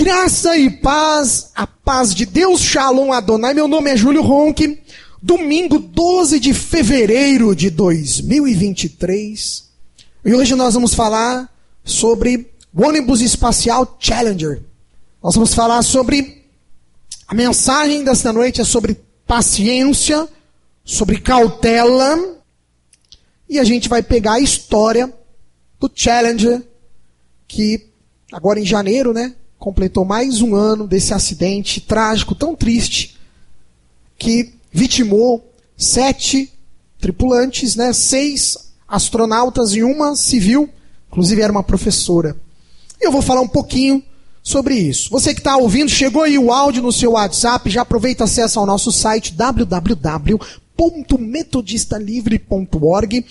Graça e paz, a paz de Deus, Shalom Adonai. Meu nome é Júlio Ronque. Domingo 12 de fevereiro de 2023. E hoje nós vamos falar sobre o ônibus espacial Challenger. Nós vamos falar sobre... A mensagem desta noite é sobre paciência, sobre cautela. E a gente vai pegar a história do Challenger, que agora em janeiro, né? Completou mais um ano desse acidente trágico, tão triste, que vitimou 7 tripulantes, né? 6 astronautas e uma civil, inclusive era uma professora. Eu vou falar um pouquinho sobre isso. Você que está ouvindo, chegou aí o áudio no seu WhatsApp, já aproveita e acessa ao nosso site www.metodistalivre.org.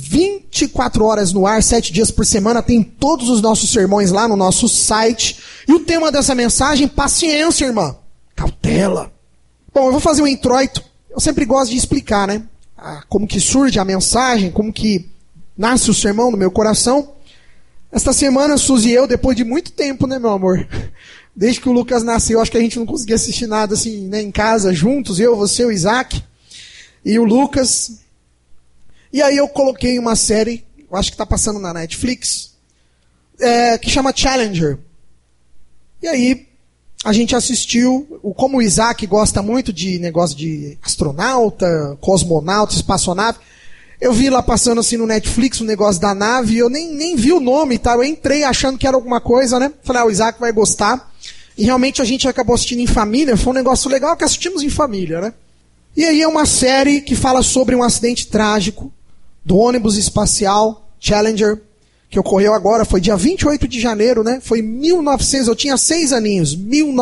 24 horas no ar, 7 dias por semana, tem todos os nossos sermões lá no nosso site. E o tema dessa mensagem, paciência, irmã. Cautela. Bom, eu vou fazer um introito. Eu sempre gosto de explicar, né? Como que surge a mensagem, como que nasce o sermão no meu coração. Esta semana, Suzy e eu, depois de muito tempo, né, meu amor? Desde que o Lucas nasceu, acho que a gente não conseguia assistir nada assim, né, em casa, juntos, eu, você, o Isaac e o Lucas. E aí eu coloquei uma série, eu acho que está passando na Netflix, que chama Challenger. E aí a gente assistiu, como o Isaac gosta muito de negócio de astronauta, cosmonauta, espaçonave, eu vi lá passando assim no Netflix o negócio da nave, eu nem vi o nome e tal, eu entrei achando que era alguma coisa, né? Falei, o Isaac vai gostar. E realmente a gente acabou assistindo em família, foi um negócio legal que assistimos em família, né? E aí é uma série que fala sobre um acidente trágico do ônibus espacial Challenger, que ocorreu agora, foi dia 28 de janeiro, né? Foi 1900, eu tinha 6 aninhos,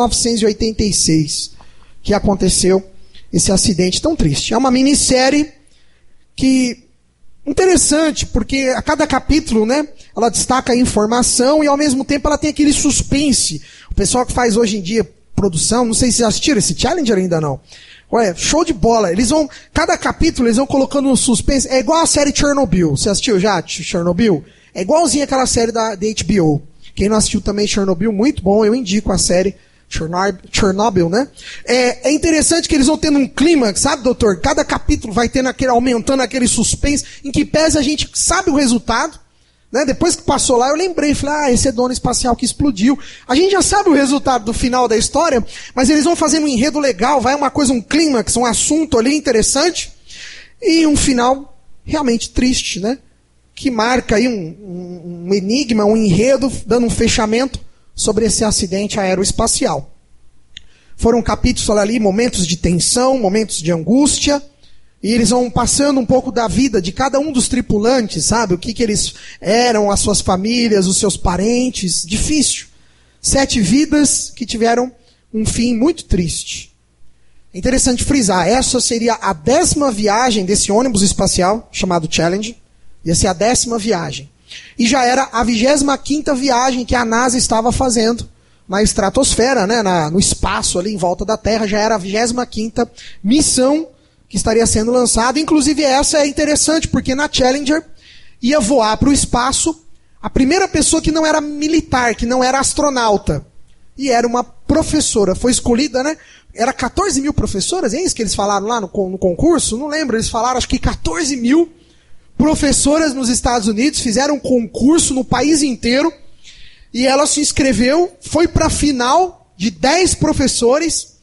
1986, que aconteceu esse acidente tão triste. É uma minissérie que, interessante, porque a cada capítulo, né, ela destaca a informação e ao mesmo tempo ela tem aquele suspense. O pessoal que faz hoje em dia produção, não sei se vocês assistiram esse Challenger ainda não. Olha, show de bola. Eles vão, cada capítulo eles vão colocando um suspense. É igual a série Chernobyl. Você assistiu já Chernobyl? É igualzinho aquela série da HBO. Quem não assistiu também Chernobyl, muito bom. Eu indico a série Chernobyl, né? É interessante que eles vão tendo um clímax, sabe, doutor? Cada capítulo vai tendo aumentando aquele suspense, em que pese a gente sabe o resultado, né? Depois que passou lá, eu lembrei, falei, esse é dono espacial que explodiu. A gente já sabe o resultado do final da história, mas eles vão fazendo um enredo legal, vai uma coisa, um clímax, um assunto ali interessante, e um final realmente triste, né? Que marca aí um enigma, um enredo, dando um fechamento sobre esse acidente aeroespacial. Foram capítulos ali, momentos de tensão, momentos de angústia, e eles vão passando um pouco da vida de cada um dos tripulantes, sabe? O que eles eram, as suas famílias, os seus parentes. Difícil. 7 vidas que tiveram um fim muito triste. É interessante frisar, essa seria a 10ª viagem desse ônibus espacial, chamado Challenger. Ia ser a 10ª viagem. E já era a 25ª viagem que a NASA estava fazendo na estratosfera, né, no espaço ali em volta da Terra. Já era a 25ª missão que estaria sendo lançada. Inclusive essa é interessante, porque na Challenger ia voar para o espaço a primeira pessoa que não era militar, que não era astronauta. E era uma professora. Foi escolhida, né? Era 14 mil professoras, é isso que eles falaram lá no concurso? Não lembro, eles falaram acho que 14 mil professoras nos Estados Unidos, fizeram um concurso no país inteiro, e ela se inscreveu, foi para a final de 10 professores,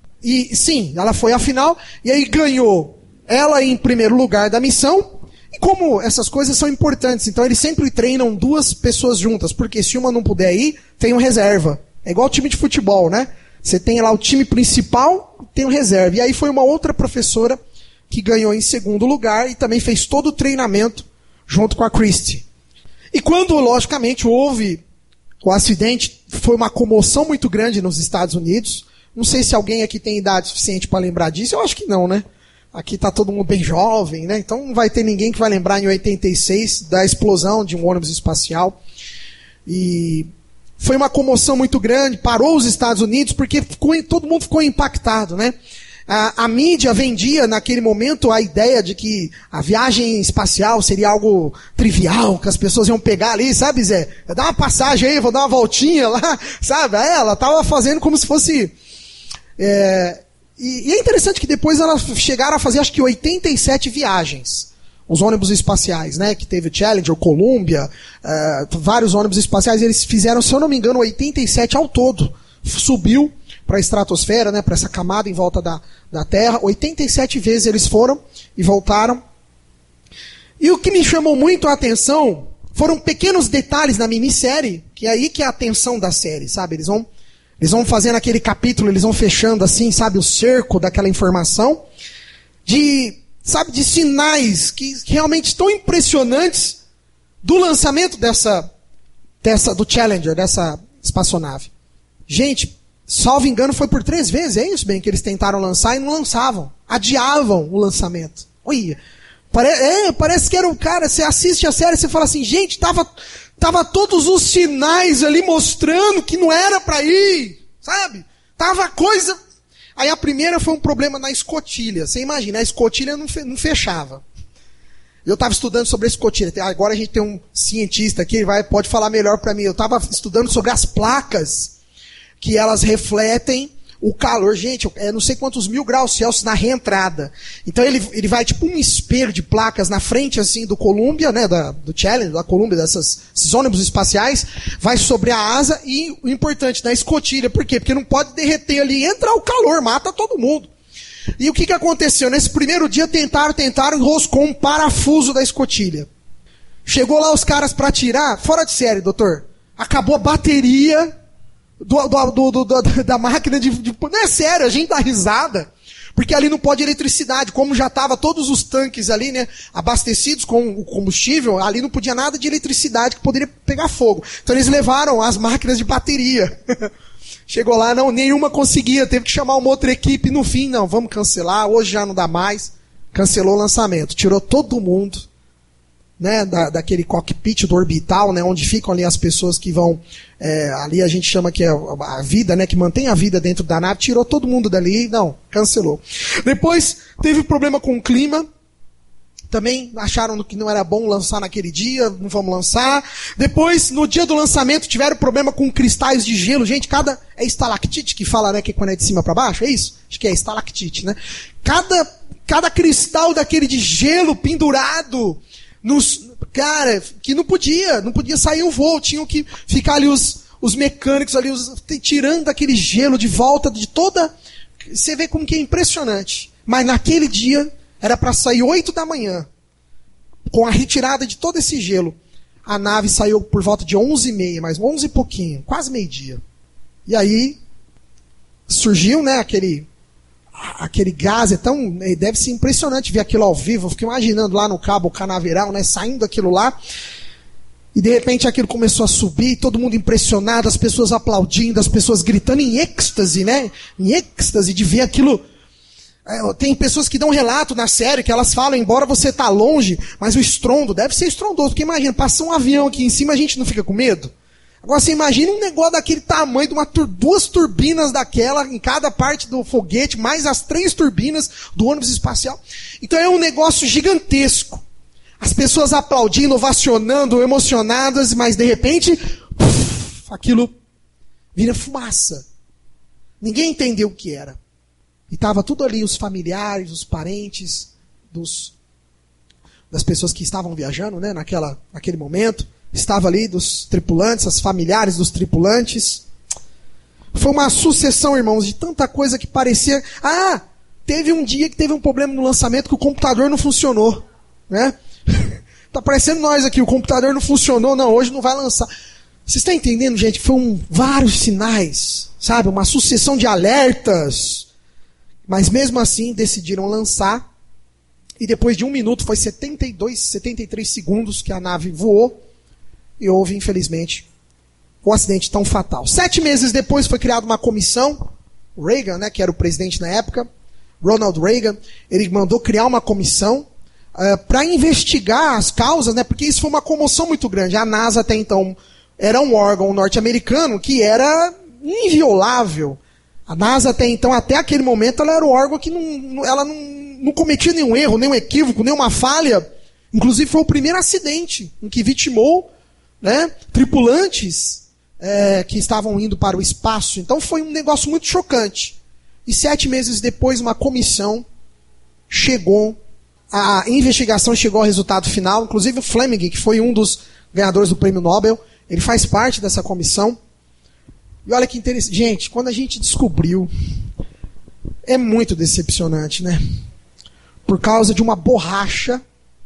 e sim, ela foi à final, e aí ganhou ela em primeiro lugar da missão, e como essas coisas são importantes, então eles sempre treinam 2 pessoas juntas, porque se uma não puder ir, tem um reserva. É igual time de futebol, né? Você tem lá o time principal, tem um reserva. E aí foi uma outra professora que ganhou em segundo lugar e também fez todo o treinamento junto com a Christie. E quando, logicamente, houve o acidente, foi uma comoção muito grande nos Estados Unidos. Não sei se alguém aqui tem idade suficiente para lembrar disso. Eu acho que não, né? Aqui está todo mundo bem jovem, né? Então não vai ter ninguém que vai lembrar em 86 da explosão de um ônibus espacial. E foi uma comoção muito grande, parou os Estados Unidos, porque todo mundo ficou impactado, né? A mídia vendia naquele momento a ideia de que a viagem espacial seria algo trivial, que as pessoas iam pegar ali, sabe, Zé? Vou dar uma passagem aí, vou dar uma voltinha lá, sabe? Aí ela estava fazendo como se fosse... E é interessante que depois elas chegaram a fazer, acho que 87 viagens. Os ônibus espaciais, né? Que teve o Challenger, o Columbia, vários ônibus espaciais, eles fizeram, se eu não me engano, 87 ao todo. Subiu para a estratosfera, né, para essa camada em volta da Terra. 87 vezes eles foram e voltaram. E o que me chamou muito a atenção foram pequenos detalhes na minissérie, que é aí que é a atenção da série, sabe? Eles vão fazendo aquele capítulo, eles vão fechando assim, sabe, o cerco daquela informação, de sinais que realmente tão impressionantes do lançamento do Challenger, dessa espaçonave. Gente, salvo engano, foi por 3 vezes, é isso, bem, que eles tentaram lançar e não lançavam. Adiavam o lançamento. Olha, parece que era um cara, você assiste a série e você fala assim, gente, tava todos os sinais ali mostrando que não era para ir, sabe? Tava coisa... Aí a primeira foi um problema na escotilha. Você imagina, a escotilha não fechava. Eu estava estudando sobre a escotilha. Agora a gente tem um cientista aqui, pode falar melhor para mim. Eu estava estudando sobre as placas que elas refletem o calor. Gente, não sei quantos 1000 graus Celsius na reentrada. Então ele vai tipo um espelho de placas na frente assim do Columbia, né, do Challenger, da Columbia, esses ônibus espaciais, vai sobre a asa e o importante, na escotilha. Por quê? Porque não pode derreter ali, entra o calor, mata todo mundo. E o que aconteceu? Nesse primeiro dia tentaram, enroscou um parafuso da escotilha. Chegou lá os caras para tirar, fora de série, doutor. Acabou a bateria da máquina não é sério, a gente dá risada, porque ali não pode eletricidade, como já estava todos os tanques ali, né, abastecidos com o combustível, ali não podia nada de eletricidade que poderia pegar fogo. Então eles levaram as máquinas de bateria. Chegou lá, nenhuma conseguia, teve que chamar uma outra equipe, no fim, vamos cancelar, hoje já não dá mais. Cancelou o lançamento, tirou todo mundo, né, daquele cockpit do orbital, né, onde ficam ali as pessoas que vão, ali a gente chama que é a vida, né, que mantém a vida dentro da nave, tirou todo mundo dali, cancelou. Depois teve problema com o clima, também acharam que não era bom lançar naquele dia, não vamos lançar. Depois, no dia do lançamento, tiveram problema com cristais de gelo. Gente, é estalactite que fala, né, que quando é de cima para baixo, é isso? Acho que é estalactite, né? Cada cristal daquele de gelo pendurado cara, que não podia sair o voo, tinham que ficar ali os mecânicos ali, tirando aquele gelo de volta de toda... Você vê como que é impressionante. Mas naquele dia, era para sair 8 da manhã, com a retirada de todo esse gelo. A nave saiu por volta de 11h30, mas 11 e pouquinho, quase meio-dia. E aí, surgiu, né, aquele gás, deve ser impressionante ver aquilo ao vivo. Eu fiquei imaginando lá no Cabo Canaveral, né, saindo aquilo lá. E de repente aquilo começou a subir, todo mundo impressionado, as pessoas aplaudindo, as pessoas gritando em êxtase, né? Em êxtase de ver aquilo. Tem pessoas que dão relato na série, que elas falam, embora você tá longe, mas o estrondo deve ser estrondoso. Porque imagina, passa um avião aqui em cima, a gente não fica com medo? Agora você imagina um negócio daquele tamanho, de 2 turbinas daquela em cada parte do foguete, mais as 3 turbinas do ônibus espacial. Então é um negócio gigantesco. As pessoas aplaudindo, ovacionando, emocionadas, mas de repente, aquilo vira fumaça. Ninguém entendeu o que era. E estava tudo ali, os familiares, os parentes das pessoas que estavam viajando, né, naquele momento. Estava ali dos tripulantes, as familiares dos tripulantes. Foi uma sucessão, irmãos, de tanta coisa que parecia... teve um dia que teve um problema no lançamento que o computador não funcionou, né? Tá parecendo nós aqui, o computador não funcionou, hoje não vai lançar. Vocês estão entendendo, gente? Foram vários sinais, sabe? Uma sucessão de alertas. Mas mesmo assim, decidiram lançar. E depois de 1 minuto, foi 73 segundos que a nave voou. E houve, infelizmente, um acidente tão fatal. 7 meses depois foi criada uma comissão. Reagan, né, que era o presidente na época, Ronald Reagan, ele mandou criar uma comissão para investigar as causas, né, porque isso foi uma comoção muito grande. A NASA até então era um órgão norte-americano que era inviolável. A NASA até então, até aquele momento, ela era o órgão que não cometia nenhum erro, nenhum equívoco, nenhuma falha. Inclusive foi o primeiro acidente em que vitimou, né, tripulantes que estavam indo para o espaço. Então foi um negócio muito chocante. E 7 meses depois, uma comissão chegou, a investigação chegou ao resultado final. Inclusive o Fleming, que foi um dos ganhadores do Prêmio Nobel, ele faz parte dessa comissão. E olha que interessante. Gente, quando a gente descobriu, é muito decepcionante, né? Por causa de uma borracha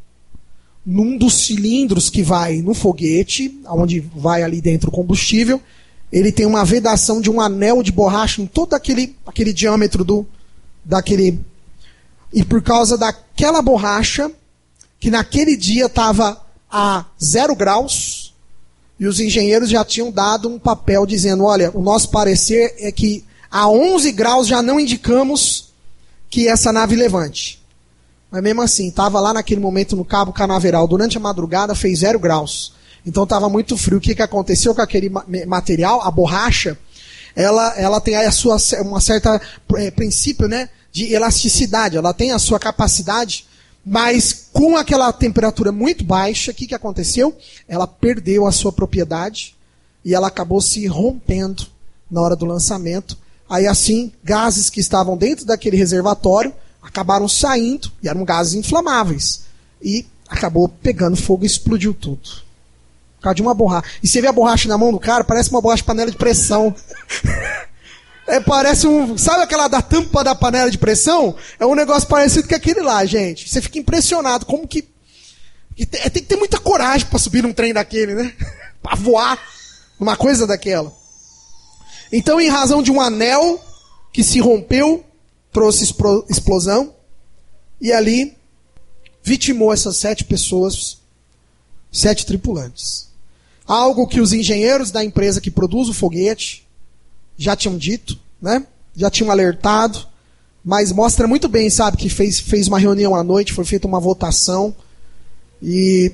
num dos cilindros que vai no foguete, onde vai ali dentro o combustível, ele tem uma vedação de um anel de borracha em todo aquele diâmetro daquele... E por causa daquela borracha, que naquele dia estava a 0 graus, e os engenheiros já tinham dado um papel dizendo, olha, o nosso parecer é que a 11 graus já não indicamos que essa nave levante. Mas mesmo assim, estava lá naquele momento no Cabo Canaveral, durante a madrugada fez 0 graus. Então estava muito frio. O que aconteceu com aquele material? A borracha, ela tem uma certa princípio, né, de elasticidade. Ela tem a sua capacidade, mas com aquela temperatura muito baixa, o que aconteceu? Ela perdeu a sua propriedade e ela acabou se rompendo na hora do lançamento. Aí assim, gases que estavam dentro daquele reservatório acabaram saindo, e eram gases inflamáveis. E acabou pegando fogo e explodiu tudo. Por causa de uma borracha. E você vê a borracha na mão do cara, parece uma borracha de panela de pressão. Parece sabe aquela da tampa da panela de pressão? É um negócio parecido com aquele lá, gente. Você fica impressionado. Como que tem que ter muita coragem para subir num trem daquele, né? Para voar numa coisa daquela. Então, em razão de um anel que se rompeu, trouxe explosão, e ali vitimou essas 7 pessoas, 7 tripulantes. Algo que os engenheiros da empresa que produz o foguete já tinham dito, né? Já tinham alertado, mas mostra muito bem, sabe, que fez uma reunião à noite, foi feita uma votação, e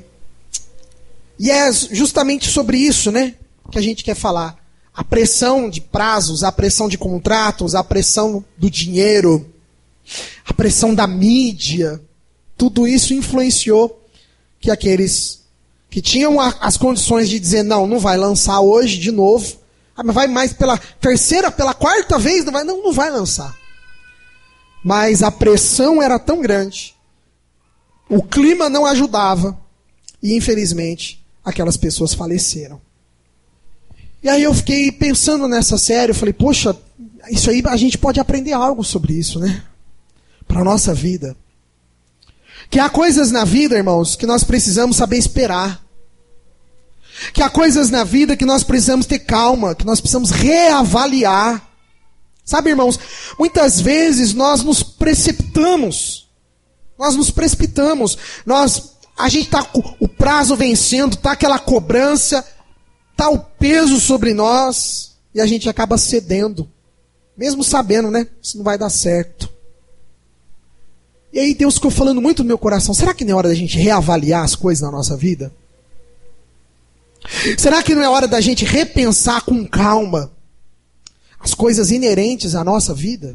é justamente sobre isso, né, que a gente quer falar. A pressão de prazos, a pressão de contratos, a pressão do dinheiro, a pressão da mídia, tudo isso influenciou que aqueles que tinham as condições de dizer, não vai lançar hoje de novo, mas vai mais pela terceira, pela quarta vez, não vai lançar. Mas a pressão era tão grande, o clima não ajudava, e infelizmente aquelas pessoas faleceram. E aí eu fiquei pensando nessa série, eu falei, poxa, isso aí a gente pode aprender algo sobre isso, né? Para a nossa vida. Que há coisas na vida, irmãos, que nós precisamos saber esperar. Que há coisas na vida que nós precisamos ter calma, que nós precisamos reavaliar. Sabe, irmãos, muitas vezes nós nos precipitamos. A gente está com o prazo vencendo, está aquela cobrança, está o peso sobre nós, e a gente acaba cedendo. Mesmo sabendo, né? Isso não vai dar certo. E aí Deus ficou falando muito no meu coração. Será que não é hora da gente reavaliar as coisas na nossa vida? Será que não é hora da gente repensar com calma as coisas inerentes à nossa vida?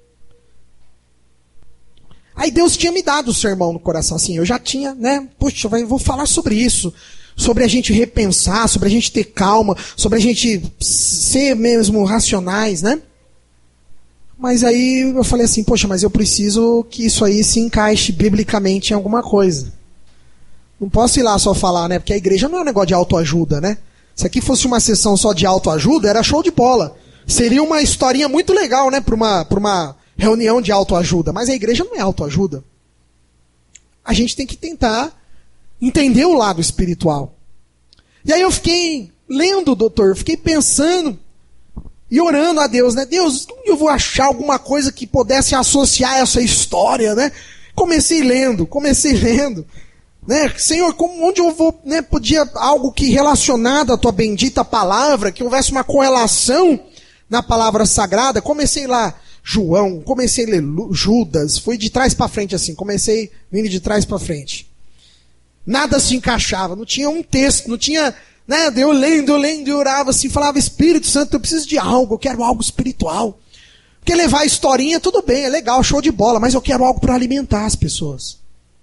Aí Deus tinha me dado o sermão no coração. Assim, eu já tinha, né? Puxa, vou falar sobre isso. Sobre a gente repensar, sobre a gente ter calma, sobre a gente ser mesmo racionais, né? Mas aí eu falei assim, poxa, mas eu preciso que isso aí se encaixe biblicamente em alguma coisa. Não posso ir lá só falar, né? Porque a igreja não é um negócio de autoajuda, né? Se aqui fosse uma sessão só de autoajuda, era show de bola. Seria uma historinha muito legal, né? Para uma reunião de autoajuda. Mas a igreja não é autoajuda. A gente tem que tentar entender o lado espiritual. E aí eu fiquei lendo, doutor, fiquei pensando e orando a Deus, né? Deus, como eu vou achar alguma coisa que pudesse associar essa história, né? Comecei lendo, né? Senhor, onde eu vou, né? Podia algo que relacionado à tua bendita palavra, que houvesse uma correlação na palavra sagrada. Comecei lá, João, comecei a ler Judas, fui de trás para frente assim, comecei vindo de trás para frente. Nada se encaixava, não tinha um texto, não tinha, né? Eu lendo, e orava assim, falava, Espírito Santo, eu preciso de algo, eu quero algo espiritual. Quer levar a historinha, tudo bem, é legal, show de bola, mas eu quero algo para alimentar as pessoas.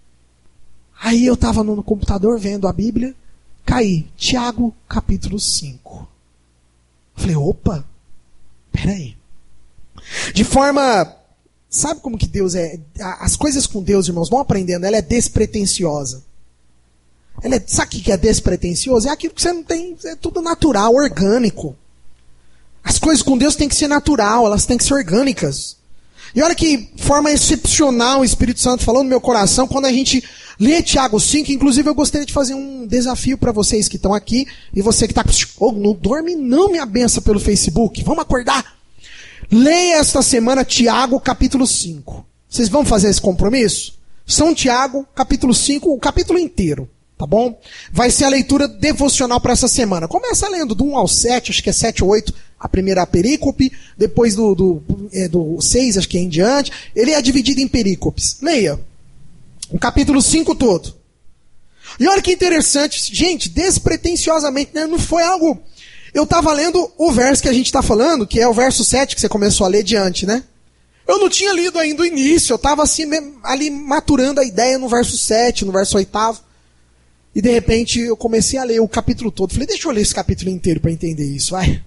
Aí eu estava no computador vendo a Bíblia, caí, Tiago capítulo 5. Falei, opa, peraí. De forma, sabe como que Deus é? As coisas com Deus, irmãos, vão aprendendo, ela é despretensiosa. Sabe o que é despretensioso? É aquilo que você não tem, é tudo natural, orgânico. As coisas com Deus têm que ser natural, elas têm que ser orgânicas. E olha que forma excepcional o Espírito Santo falou no meu coração quando a gente lê Tiago 5. Inclusive eu gostaria de fazer um desafio para vocês que estão aqui e você que está... Oh, não dorme não, minha benção, pelo Facebook. Vamos acordar. Leia esta semana Tiago capítulo 5. Vocês vão fazer esse compromisso? São Tiago capítulo 5, o capítulo inteiro. Tá bom? Vai ser a leitura devocional para essa semana. Começa lendo do 1 ao 7, acho que é 7 ou 8, a primeira perícope, depois do 6, acho que é em diante. Ele é dividido em perícopes. Leia. O capítulo 5 todo. E olha que interessante, gente, despretensiosamente, né? Não foi algo... Eu estava lendo o verso que a gente está falando, que é o verso 7 que você começou a ler diante, né? Eu não tinha lido ainda o início, eu estava assim, ali maturando a ideia no verso 7, no verso 8. E de repente eu comecei a ler o capítulo todo. Falei, deixa eu ler esse capítulo inteiro para entender isso, vai.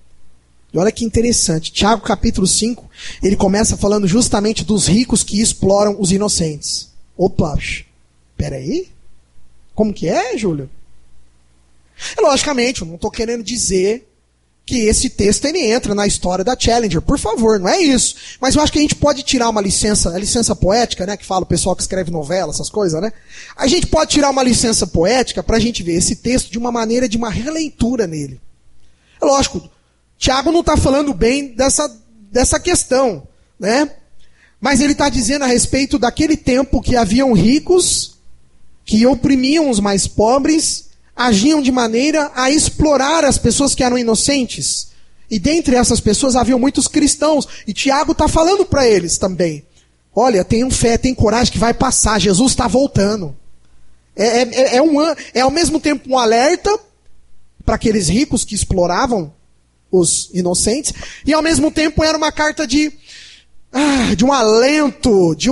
E olha que interessante. Tiago capítulo 5, ele começa falando justamente dos ricos que exploram os inocentes. Opa, peraí. Como que é, Júlio? Logicamente, eu não estou querendo dizer que esse texto ele entra na história da Challenger. Por favor, não é isso. Mas eu acho que a gente pode tirar uma licença, a licença poética, né, que fala o pessoal que escreve novela, essas coisas, né? A gente pode tirar uma licença poética para a gente ver esse texto de uma maneira de uma releitura nele. É lógico, Tiago não está falando bem dessa questão, né? Mas ele está dizendo a respeito daquele tempo que haviam ricos que oprimiam os mais pobres, agiam de maneira a explorar as pessoas que eram inocentes. E dentre essas pessoas haviam muitos cristãos. E Tiago está falando para eles também. Olha, tenham fé, tenham coragem que vai passar. Jesus está voltando. É ao mesmo tempo um alerta para aqueles ricos que exploravam os inocentes. E ao mesmo tempo era uma carta de um alento, de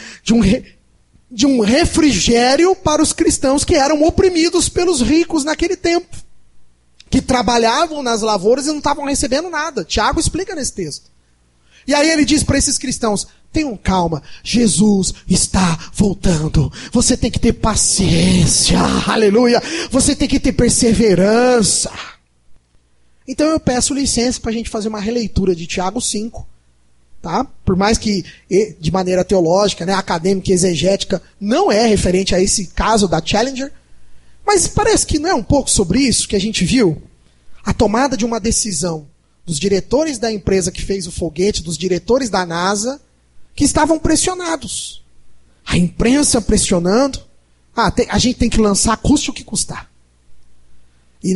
um refrigério para os cristãos que eram oprimidos pelos ricos naquele tempo. Que trabalhavam nas lavouras e não estavam recebendo nada. Tiago explica nesse texto. E aí ele diz para esses cristãos, tenham calma, Jesus está voltando. Você tem que ter paciência, aleluia. Você tem que ter perseverança. Então eu peço licença para a gente fazer uma releitura de Tiago 5. Tá? Por mais que de maneira teológica, né, acadêmica e exegética não é referente a esse caso da Challenger, mas parece que não é um pouco sobre isso que a gente viu? A tomada de uma decisão dos diretores da empresa que fez o foguete, dos diretores da NASA, que estavam pressionados. A imprensa pressionando. A gente tem que lançar, custe o que custar. E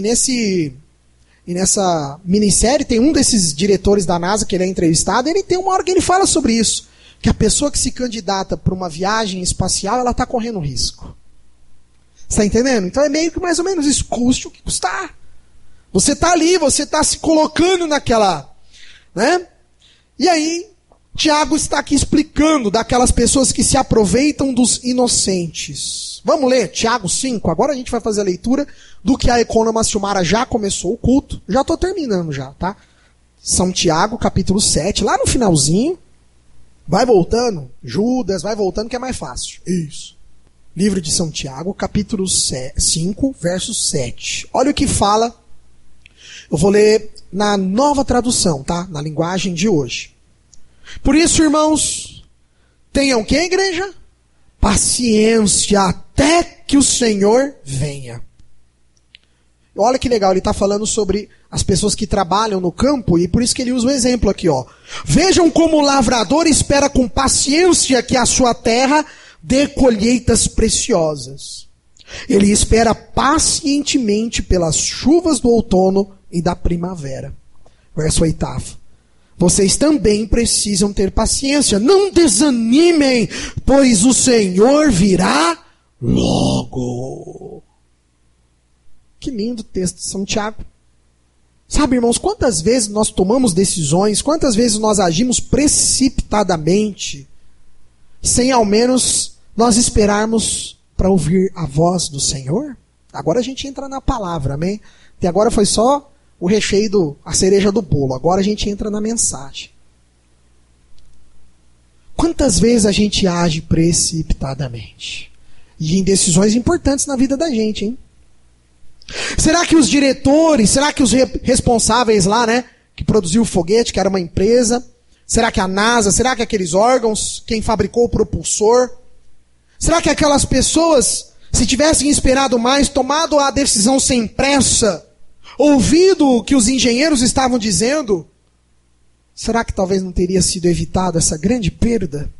nessa minissérie tem um desses diretores da NASA que ele é entrevistado, e ele tem uma hora que ele fala sobre isso. Que a pessoa que se candidata para uma viagem espacial, ela está correndo risco. Você está entendendo? Então é meio que mais ou menos isso, custe o que custar. Você está ali, você está se colocando naquela... né? E aí, Tiago está aqui explicando daquelas pessoas que se aproveitam dos inocentes. Vamos ler Tiago 5? Agora a gente vai fazer a leitura do que a Economa Silmara já começou o culto. Já estou terminando já, tá? São Tiago, capítulo 7, lá no finalzinho. Vai voltando, Judas, vai voltando que é mais fácil. Isso. Livro de São Tiago, capítulo 5, verso 7. Olha o que fala. Eu vou ler na nova tradução, tá? Na linguagem de hoje. Por isso, irmãos, tenham o que, igreja? Paciência até que o Senhor venha. Olha que legal, ele está falando sobre as pessoas que trabalham no campo, e por isso que ele usa o exemplo aqui, ó. Vejam como o lavrador espera com paciência que a sua terra dê colheitas preciosas. Ele espera pacientemente pelas chuvas do outono e da primavera. Verso 8. Vocês também precisam ter paciência. Não desanimem, pois o Senhor virá logo. Que lindo texto de São Tiago. Sabe, irmãos, quantas vezes nós tomamos decisões, quantas vezes nós agimos precipitadamente, sem ao menos nós esperarmos para ouvir a voz do Senhor? Agora a gente entra na palavra, amém? Até agora foi só o recheio, a cereja do bolo. Agora a gente entra na mensagem. Quantas vezes a gente age precipitadamente? E em decisões importantes na vida da gente, hein? Será que os diretores, será que os responsáveis lá, né, que produziu o foguete, que era uma empresa, será que a NASA, será que aqueles órgãos, quem fabricou o propulsor, será que aquelas pessoas, se tivessem esperado mais, tomado a decisão sem pressa, ouvido o que os engenheiros estavam dizendo, será que talvez não teria sido evitado essa grande perda?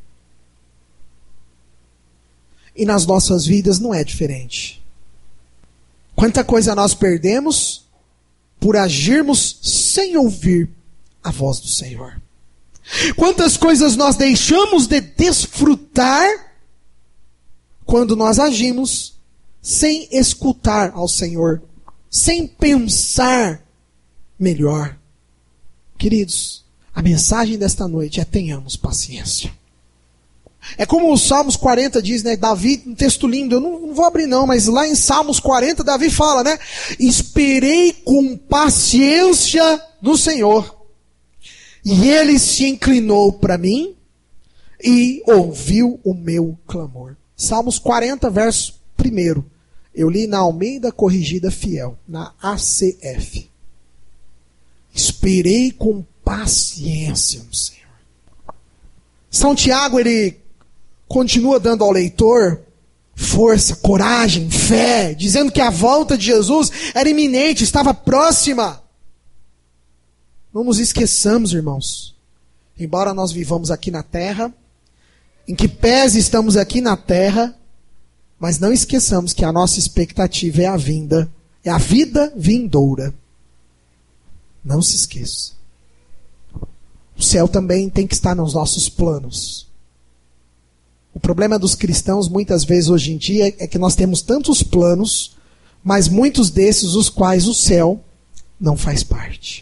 E nas nossas vidas não é diferente. Quanta coisa nós perdemos por agirmos sem ouvir a voz do Senhor. Quantas coisas nós deixamos de desfrutar quando nós agimos sem escutar ao Senhor, sem pensar melhor. Queridos, a mensagem desta noite é: tenhamos paciência. É como os Salmos 40 diz, né? Davi, um texto lindo, eu não vou abrir não, mas lá em Salmos 40, Davi fala, né? Esperei com paciência no Senhor, e Ele se inclinou para mim e ouviu o meu clamor. Salmos 40, verso 1. Eu li na Almeida Corrigida Fiel, na ACF. Esperei com paciência no Senhor. São Tiago, ele continua dando ao leitor força, coragem, fé, dizendo que a volta de Jesus era iminente, estava próxima. Não nos esqueçamos, irmãos, embora nós vivamos aqui na terra, em que pese estamos aqui na terra, mas não esqueçamos que a nossa expectativa é a vinda, é a vida vindoura. Não se esqueça. O céu também tem que estar nos nossos planos. O problema dos cristãos, muitas vezes hoje em dia, é que nós temos tantos planos, mas muitos desses, os quais o céu não faz parte.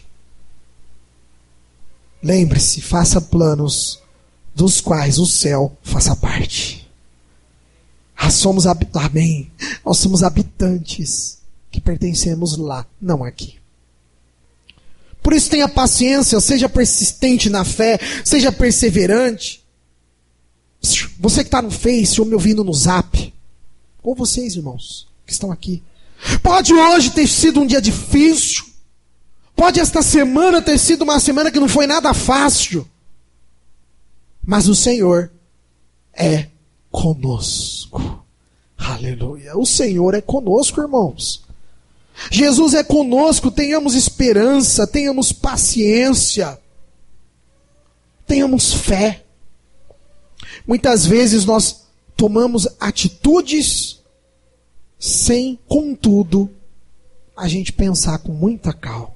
Lembre-se, faça planos dos quais o céu faça parte. Amém. Nós somos habitantes que pertencemos lá, não aqui. Por isso tenha paciência, seja persistente na fé, seja perseverante. Você que está no Face ou me ouvindo no Zap, ou vocês, irmãos, que estão aqui. Pode hoje ter sido um dia difícil. Pode esta semana ter sido uma semana que não foi nada fácil. Mas o Senhor é conosco. Aleluia. O Senhor é conosco, irmãos. Jesus é conosco. Tenhamos esperança, tenhamos paciência, tenhamos fé. Muitas vezes nós tomamos atitudes sem, contudo, a gente pensar com muita calma.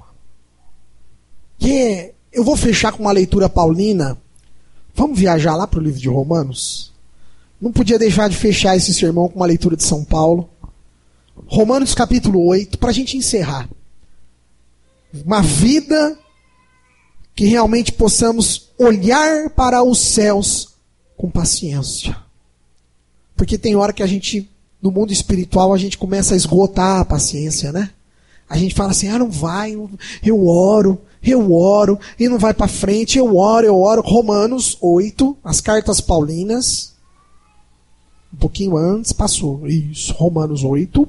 E eu vou fechar com uma leitura paulina. Vamos viajar lá para o livro de Romanos? Não podia deixar de fechar esse sermão com uma leitura de São Paulo. Romanos capítulo 8, para a gente encerrar. Uma vida que realmente possamos olhar para os céus com paciência. Porque tem hora que a gente, no mundo espiritual, a gente começa a esgotar a paciência, né? A gente fala assim, não vai, eu oro, e não vai para frente, eu oro. Romanos 8, as cartas paulinas, um pouquinho antes, passou, isso, Romanos 8.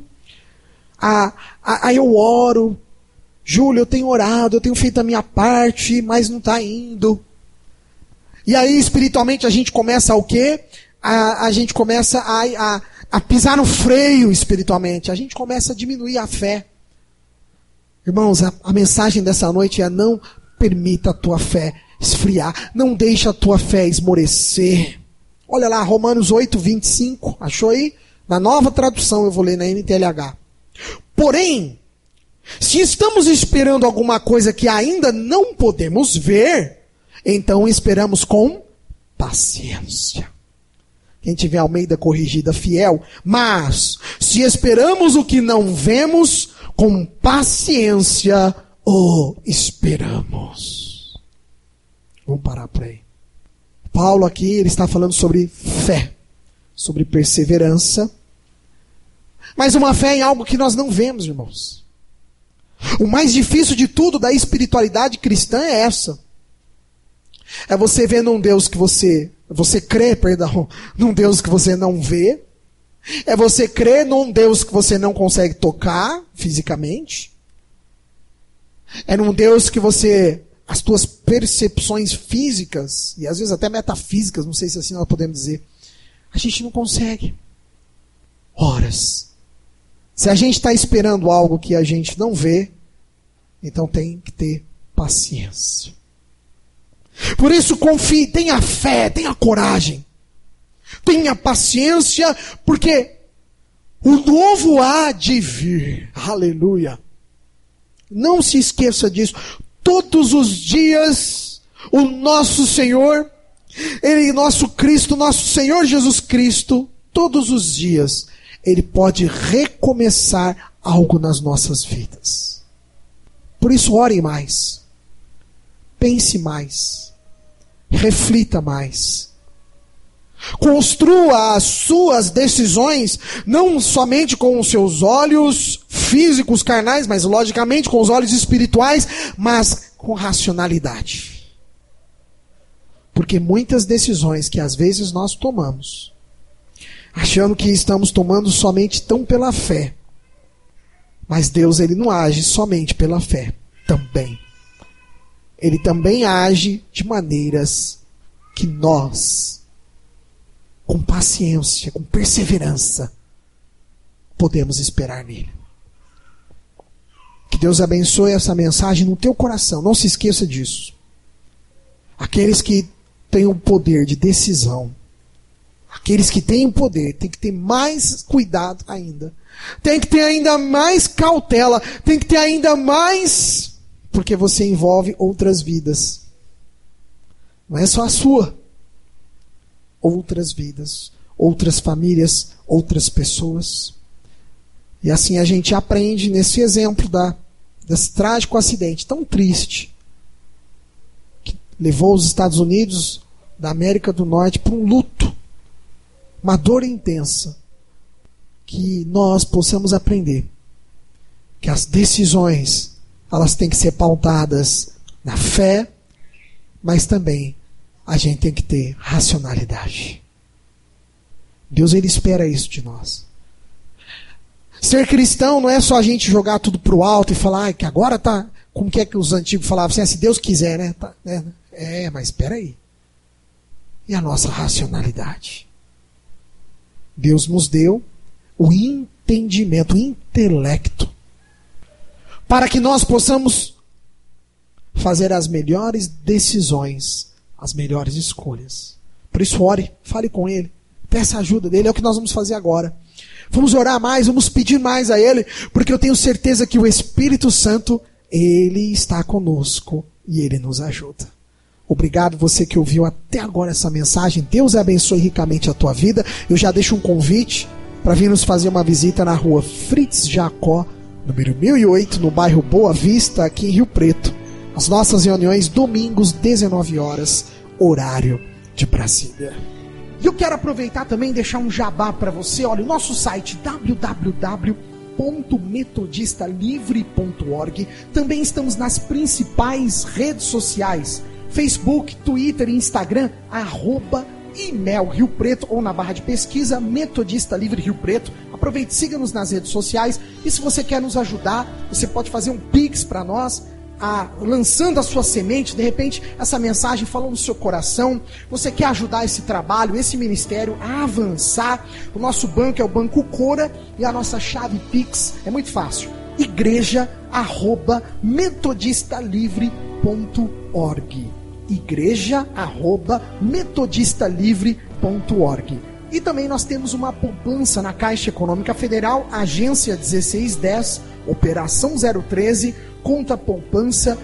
Aí eu oro, Júlio, eu tenho orado, eu tenho feito a minha parte, mas não está indo. E aí, espiritualmente, a gente começa o quê? A gente começa a pisar no freio espiritualmente. A gente começa a diminuir a fé. Irmãos, a mensagem dessa noite é: não permita a tua fé esfriar. Não deixe a tua fé esmorecer. Olha lá, Romanos 8, 25. Achou aí? Na nova tradução, eu vou ler na NTLH. Porém, se estamos esperando alguma coisa que ainda não podemos ver, então esperamos com paciência. Quem tiver Almeida Corrigida Fiel. Mas, se esperamos o que não vemos, com paciência o esperamos. Vamos parar por aí. Paulo aqui, ele está falando sobre fé, sobre perseverança, mas uma fé em algo que nós não vemos, irmãos. O mais difícil de tudo da espiritualidade cristã é essa. É você ver num Deus que você crê, num Deus que você não vê. É você crer num Deus que você não consegue tocar fisicamente. É num Deus que as tuas percepções físicas, e às vezes até metafísicas, não sei se assim nós podemos dizer, a gente não consegue. Horas. Se a gente está esperando algo que a gente não vê, então tem que ter paciência. Por isso confie, tenha fé, tenha coragem. Tenha paciência, porque o novo há de vir. Aleluia. Não se esqueça disso. Todos os dias, o nosso Senhor, nosso Cristo, nosso Senhor Jesus Cristo, todos os dias, Ele pode recomeçar algo nas nossas vidas. Por isso, ore mais. Pense mais. Reflita mais. Construa as suas decisões não somente com os seus olhos físicos, carnais, mas logicamente com os olhos espirituais, mas com racionalidade. Porque muitas decisões que às vezes nós tomamos, achando que estamos tomando somente tão pela fé, mas Deus, Ele não age somente pela fé, também. Ele também age de maneiras que nós, com paciência, com perseverança, podemos esperar nele. Que Deus abençoe essa mensagem no teu coração. Não se esqueça disso. Aqueles que têm o poder de decisão, aqueles que têm o poder, tem que ter mais cuidado ainda. Tem que ter ainda mais cautela. Tem que ter ainda mais, porque você envolve outras vidas. Não é só a sua. Outras vidas, outras famílias, outras pessoas. E assim a gente aprende nesse exemplo desse trágico acidente tão triste, que levou os Estados Unidos da América do Norte para um luto, uma dor intensa, que nós possamos aprender que as decisões, elas têm que ser pautadas na fé, mas também a gente tem que ter racionalidade. Deus, Ele espera isso de nós. Ser cristão não é só a gente jogar tudo pro alto e falar que agora tá, como que é que os antigos falavam assim, se Deus quiser, né? Tá, né? Mas espera aí. E a nossa racionalidade? Deus nos deu o entendimento, o intelecto, para que nós possamos fazer as melhores decisões, as melhores escolhas. Por isso, ore, fale com Ele, peça a ajuda dEle, é o que nós vamos fazer agora. Vamos orar mais, vamos pedir mais a Ele, porque eu tenho certeza que o Espírito Santo, Ele está conosco e Ele nos ajuda. Obrigado você que ouviu até agora essa mensagem. Deus abençoe ricamente a tua vida. Eu já deixo um convite para vir nos fazer uma visita na rua Fritz Jacó, número 1008, no bairro Boa Vista, aqui em Rio Preto. As nossas reuniões, domingos, 19 horas, horário de Brasília. E eu quero aproveitar também e deixar um jabá para você. Olha, o nosso site www.metodistalivre.org. Também estamos nas principais redes sociais: Facebook, Twitter e Instagram, @IMEL Rio Preto, ou na barra de pesquisa Metodista Livre Rio Preto. Aproveite, siga-nos nas redes sociais. E se você quer nos ajudar, você pode fazer um Pix para nós, lançando a sua semente. De repente essa mensagem falou no seu coração, você quer ajudar esse trabalho, esse ministério a avançar. O nosso banco é o Banco Cora e a nossa chave Pix é muito fácil: igreja@metodistalivre.org. igreja@metodistalivre.org. E também nós temos uma poupança na Caixa Econômica Federal, agência 1610, operação 013, conta poupança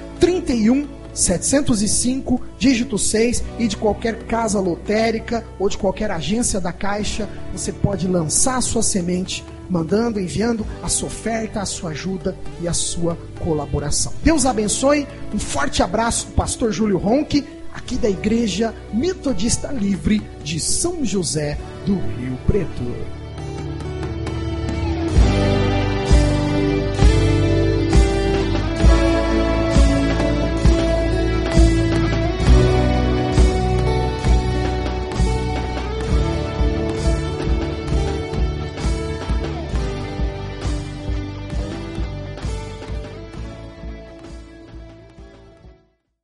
31705, dígito 6, e de qualquer casa lotérica ou de qualquer agência da Caixa, você pode lançar a sua semente mandando, enviando a sua oferta, a sua ajuda e a sua colaboração. Deus abençoe, um forte abraço do pastor Júlio Ronque, aqui da Igreja Metodista Livre de São José do Rio Preto.